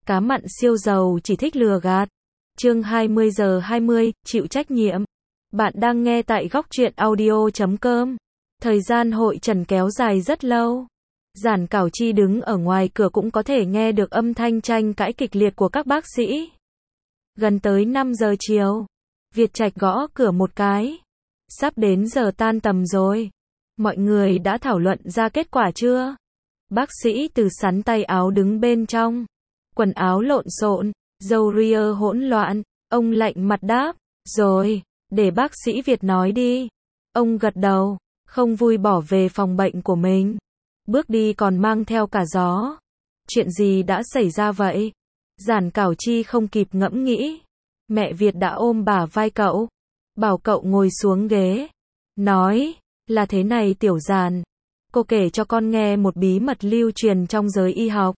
Cá mặn siêu giàu chỉ thích lừa gạt. Chương 20:20, chịu trách nhiệm. Bạn đang nghe tại Góc Truyện Audio.com. Thời gian hội trần kéo dài rất lâu. Giản Cảo Chi đứng ở ngoài cửa cũng có thể nghe được âm thanh tranh cãi kịch liệt của các bác sĩ. Gần tới 5 giờ chiều, Việt Trạch gõ cửa một cái. Sắp đến giờ tan tầm rồi. Mọi người đã thảo luận ra kết quả chưa? Bác sĩ Từ sắn tay áo đứng bên trong. Quần áo lộn xộn, râu ria hỗn loạn. Ông lạnh mặt đáp, rồi, để bác sĩ Việt nói đi. Ông gật đầu, không vui bỏ về phòng bệnh của mình. Bước đi còn mang theo cả gió. Chuyện gì đã xảy ra vậy? Giản Cảo Chi không kịp ngẫm nghĩ. Mẹ Việt đã ôm bả vai cậu, bảo cậu ngồi xuống ghế. Nói, là thế này Tiểu Giản. Cô kể cho con nghe một bí mật lưu truyền trong giới y học.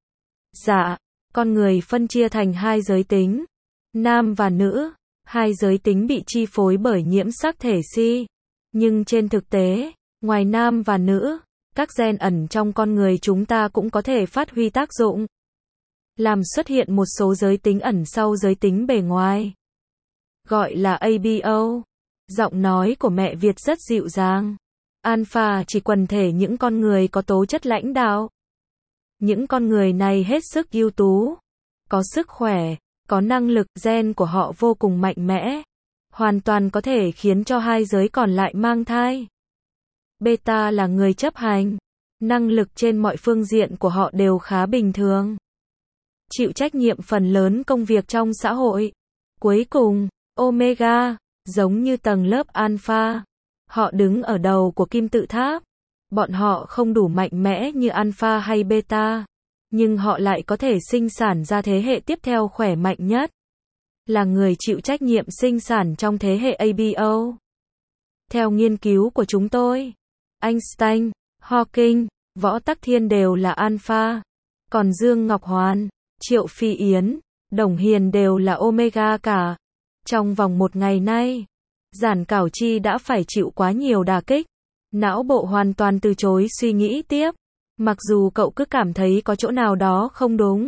Dạ, con người phân chia thành hai giới tính, nam và nữ. Hai giới tính bị chi phối bởi nhiễm sắc thể Si. Nhưng trên thực tế, ngoài nam và nữ, các gen ẩn trong con người chúng ta cũng có thể phát huy tác dụng, làm xuất hiện một số giới tính ẩn sau giới tính bề ngoài. Gọi là ABO. Giọng nói của mẹ Việt rất dịu dàng. Alpha chỉ quần thể những con người có tố chất lãnh đạo. Những con người này hết sức ưu tú, có sức khỏe, có năng lực, gen của họ vô cùng mạnh mẽ, hoàn toàn có thể khiến cho hai giới còn lại mang thai. Beta là người chấp hành, năng lực trên mọi phương diện của họ đều khá bình thường, chịu trách nhiệm phần lớn công việc trong xã hội. Cuối cùng, Omega, giống như tầng lớp Alpha, họ đứng ở đầu của kim tự tháp. Bọn họ không đủ mạnh mẽ như Alpha hay Beta, nhưng họ lại có thể sinh sản ra thế hệ tiếp theo khỏe mạnh nhất, là người chịu trách nhiệm sinh sản trong thế hệ ABO. Theo nghiên cứu của chúng tôi, Einstein, Hawking, Võ Tắc Thiên đều là Alpha, còn Dương Ngọc Hoàn, Triệu Phi Yến, Đồng Hiền đều là Omega cả. Trong vòng một ngày nay, Giản Cảo Chi đã phải chịu quá nhiều đả kích. Não bộ hoàn toàn từ chối suy nghĩ tiếp, mặc dù cậu cứ cảm thấy có chỗ nào đó không đúng.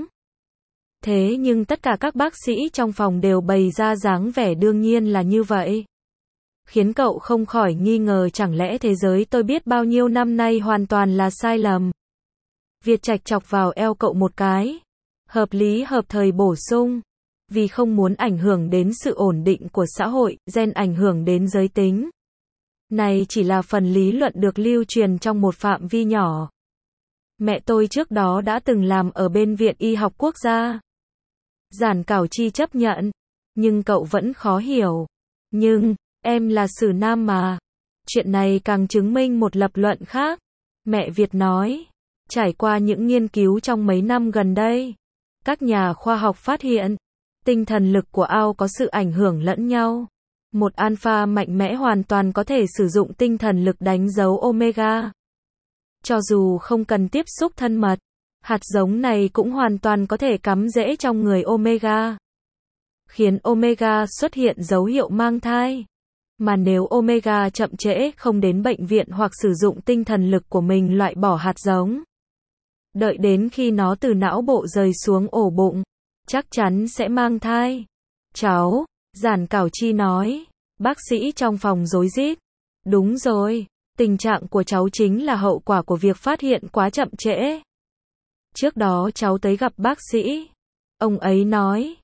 Thế nhưng tất cả các bác sĩ trong phòng đều bày ra dáng vẻ đương nhiên là như vậy, khiến cậu không khỏi nghi ngờ chẳng lẽ thế giới tôi biết bao nhiêu năm nay hoàn toàn là sai lầm. Việt Trạch chọc vào eo cậu một cái, hợp lý hợp thời bổ sung, vì không muốn ảnh hưởng đến sự ổn định của xã hội, gen ảnh hưởng đến giới tính. Này chỉ là phần lý luận được lưu truyền trong một phạm vi nhỏ. Mẹ tôi trước đó đã từng làm ở bên Viện Y học Quốc gia. Giản Cảo Chi chấp nhận, nhưng cậu vẫn khó hiểu. Nhưng, em là Sử Nam mà. Chuyện này càng chứng minh một lập luận khác. Mẹ Việt nói, trải qua những nghiên cứu trong mấy năm gần đây, các nhà khoa học phát hiện, tinh thần lực của ao có sự ảnh hưởng lẫn nhau. Một alpha mạnh mẽ hoàn toàn có thể sử dụng tinh thần lực đánh dấu omega. Cho dù không cần tiếp xúc thân mật, hạt giống này cũng hoàn toàn có thể cắm rễ trong người omega, khiến omega xuất hiện dấu hiệu mang thai. Mà nếu omega chậm trễ không đến bệnh viện hoặc sử dụng tinh thần lực của mình loại bỏ hạt giống, đợi đến khi nó từ não bộ rời xuống ổ bụng, chắc chắn sẽ mang thai. Cháu, Giản Cảo Chi nói. Bác sĩ trong phòng rối rít. Đúng rồi, tình trạng của cháu chính là hậu quả của việc phát hiện quá chậm trễ. Trước đó cháu tới gặp bác sĩ. Ông ấy nói,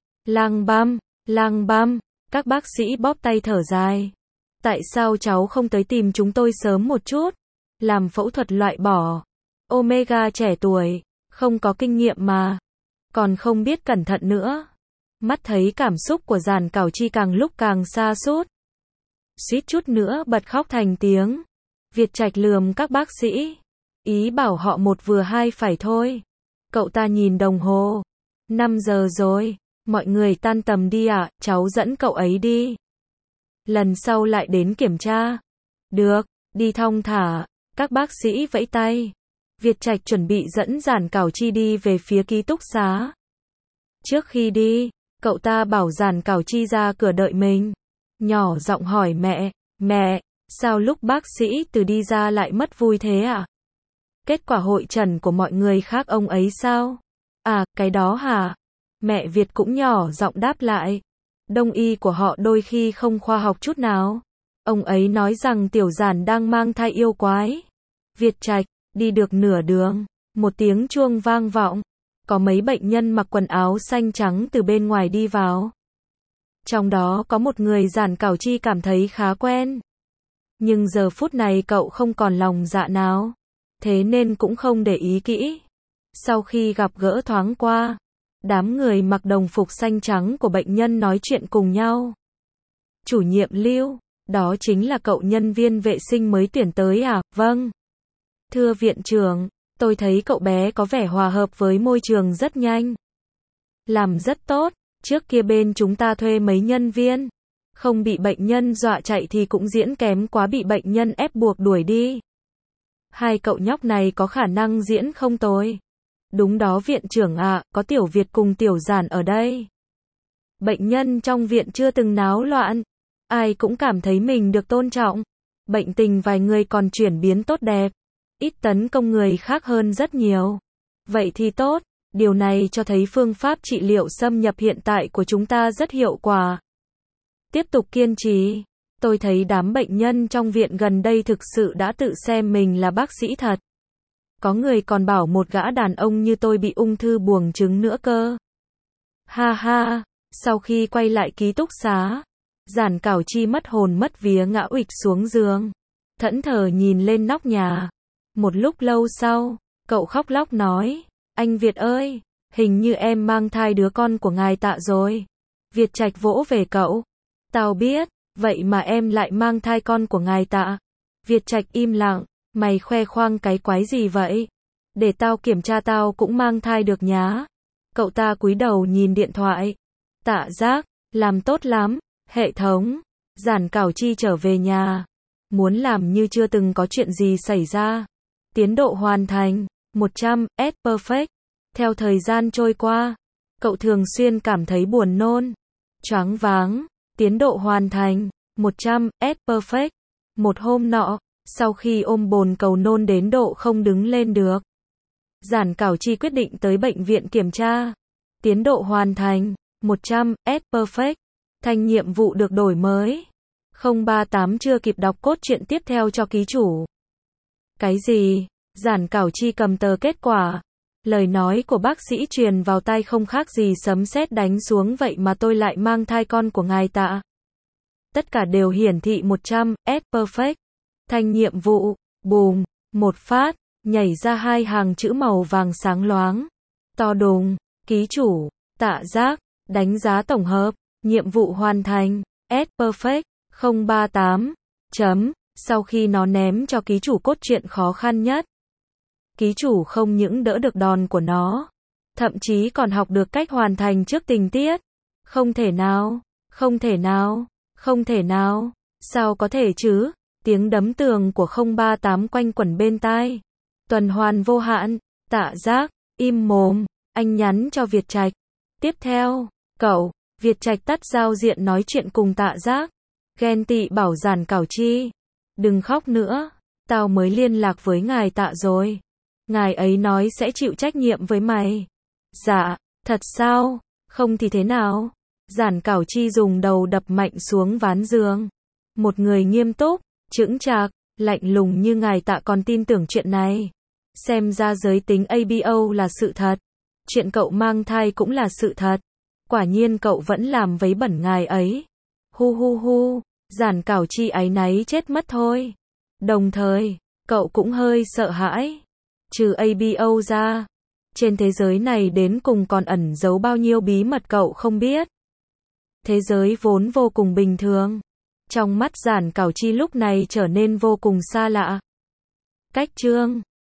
lang băm, các bác sĩ bóp tay thở dài. Tại sao cháu không tới tìm chúng tôi sớm một chút? Làm phẫu thuật loại bỏ. Omega trẻ tuổi, không có kinh nghiệm mà. Còn không biết cẩn thận nữa. Mắt thấy cảm xúc của Giản Cảo Chi càng lúc càng sa sút, suýt chút nữa bật khóc thành tiếng. Việt Trạch lườm các bác sĩ, ý bảo họ một vừa hai phải thôi. Cậu ta nhìn đồng hồ, 5 giờ rồi, mọi người tan tầm đi ạ, cháu dẫn cậu ấy đi. Lần sau lại đến kiểm tra. Được, đi thong thả, các bác sĩ vẫy tay. Việt Trạch chuẩn bị dẫn Giản Cảo Chi đi về phía ký túc xá. Trước khi đi, cậu ta bảo Giản Cảo Chi ra cửa đợi mình. Nhỏ giọng hỏi mẹ, sao lúc bác sĩ Từ đi ra lại mất vui thế ạ? Kết quả hội trần của mọi người khác ông ấy sao? À, cái đó hả? Mẹ Việt cũng nhỏ giọng đáp lại. Đông y của họ đôi khi không khoa học chút nào. Ông ấy nói rằng Tiểu Giản đang mang thai yêu quái. Việt Trạch, đi được nửa đường, một tiếng chuông vang vọng. Có mấy bệnh nhân mặc quần áo xanh trắng từ bên ngoài đi vào. Trong đó có một người Giản Cảo Chi cảm thấy khá quen. Nhưng giờ phút này cậu không còn lòng dạ nào. Thế nên cũng không để ý kỹ. Sau khi gặp gỡ thoáng qua, đám người mặc đồng phục xanh trắng của bệnh nhân nói chuyện cùng nhau. Chủ nhiệm Lưu, đó chính là cậu nhân viên vệ sinh mới tuyển tới à? Vâng. Thưa viện trưởng, tôi thấy cậu bé có vẻ hòa hợp với môi trường rất nhanh. Làm rất tốt, trước kia bên chúng ta thuê mấy nhân viên. Không bị bệnh nhân dọa chạy thì cũng diễn kém quá, bị bệnh nhân ép buộc đuổi đi. Hai cậu nhóc này có khả năng diễn không tồi. Đúng đó viện trưởng ạ, có Tiểu Việt cùng Tiểu Giản ở đây. Bệnh nhân trong viện chưa từng náo loạn. Ai cũng cảm thấy mình được tôn trọng. Bệnh tình vài người còn chuyển biến tốt đẹp. Ít tấn công người khác hơn rất nhiều. Vậy thì tốt, điều này cho thấy phương pháp trị liệu xâm nhập hiện tại của chúng ta rất hiệu quả. Tiếp tục kiên trì. Tôi thấy đám bệnh nhân trong viện gần đây thực sự đã tự xem mình là bác sĩ thật. Có người còn bảo một gã đàn ông như tôi bị ung thư buồng trứng nữa cơ. Ha ha, sau khi quay lại ký túc xá, Giản Cảo Chi mất hồn mất vía ngã uịch xuống giường. Thẫn thờ nhìn lên nóc nhà. Một lúc lâu sau, cậu khóc lóc nói, anh Việt ơi, hình như em mang thai đứa con của ngài Tạ rồi. Việt Trạch vỗ về cậu. Tao biết, vậy mà em lại mang thai con của ngài Tạ. Việt Trạch im lặng, mày khoe khoang cái quái gì vậy? Để tao kiểm tra, tao cũng mang thai được nhá. Cậu ta cúi đầu nhìn điện thoại. Tạ Giác, làm tốt lắm, hệ thống. Giản Cảo Chi trở về nhà. Muốn làm như chưa từng có chuyện gì xảy ra. Tiến độ hoàn thành, 100s perfect. Theo thời gian trôi qua, cậu thường xuyên cảm thấy buồn nôn, choáng váng. Tiến độ hoàn thành, 100s perfect. Một hôm nọ, sau khi ôm bồn cầu nôn đến độ không đứng lên được, Giản Cảo Chi quyết định tới bệnh viện kiểm tra. Tiến độ hoàn thành, 100s perfect. Thanh nhiệm vụ được đổi mới. 038 chưa kịp đọc cốt truyện tiếp theo cho ký chủ. Cái gì? Giản Cảo Chi cầm tờ kết quả. Lời nói của bác sĩ truyền vào tai không khác gì sấm sét đánh xuống, vậy mà tôi lại mang thai con của ngài Tạ. Tất cả đều hiển thị 100s perfect. Thanh nhiệm vụ, bùm, một phát, nhảy ra hai hàng chữ màu vàng sáng loáng. To đùng, ký chủ, Tạ Giác, đánh giá tổng hợp, nhiệm vụ hoàn thành, S perfect, 038, chấm, sau khi nó ném cho ký chủ cốt truyện khó khăn nhất. Ký chủ không những đỡ được đòn của nó, thậm chí còn học được cách hoàn thành trước tình tiết. Không thể nào, không thể nào, không thể nào, sao có thể chứ? Tiếng đấm tường của 038 quanh quẩn bên tai. Tuần hoàn vô hạn, Tạ Giác, im mồm, anh nhắn cho Việt Trạch. Tiếp theo, cậu, Việt Trạch tắt giao diện nói chuyện cùng Tạ Giác. Ghen tị bảo Giản Cảo Chi, đừng khóc nữa, tao mới liên lạc với ngài Tạ rồi. Ngài ấy nói sẽ chịu trách nhiệm với mày. Dạ, thật sao? Không thì thế nào? Giản Cảo Chi dùng đầu đập mạnh xuống ván giường. Một người nghiêm túc, chững chạc, lạnh lùng như ngài Tạ còn tin tưởng chuyện này. Xem ra giới tính ABO là sự thật. Chuyện cậu mang thai cũng là sự thật. Quả nhiên cậu vẫn làm vấy bẩn ngài ấy. Hu hu hu, Giản Cảo Chi áy náy chết mất thôi. Đồng thời, cậu cũng hơi sợ hãi. Trừ ABO ra, trên thế giới này đến cùng còn ẩn giấu bao nhiêu bí mật cậu không biết. Thế giới vốn vô cùng bình thường, trong mắt Giản Cảo Chi lúc này trở nên vô cùng xa lạ. Cách chương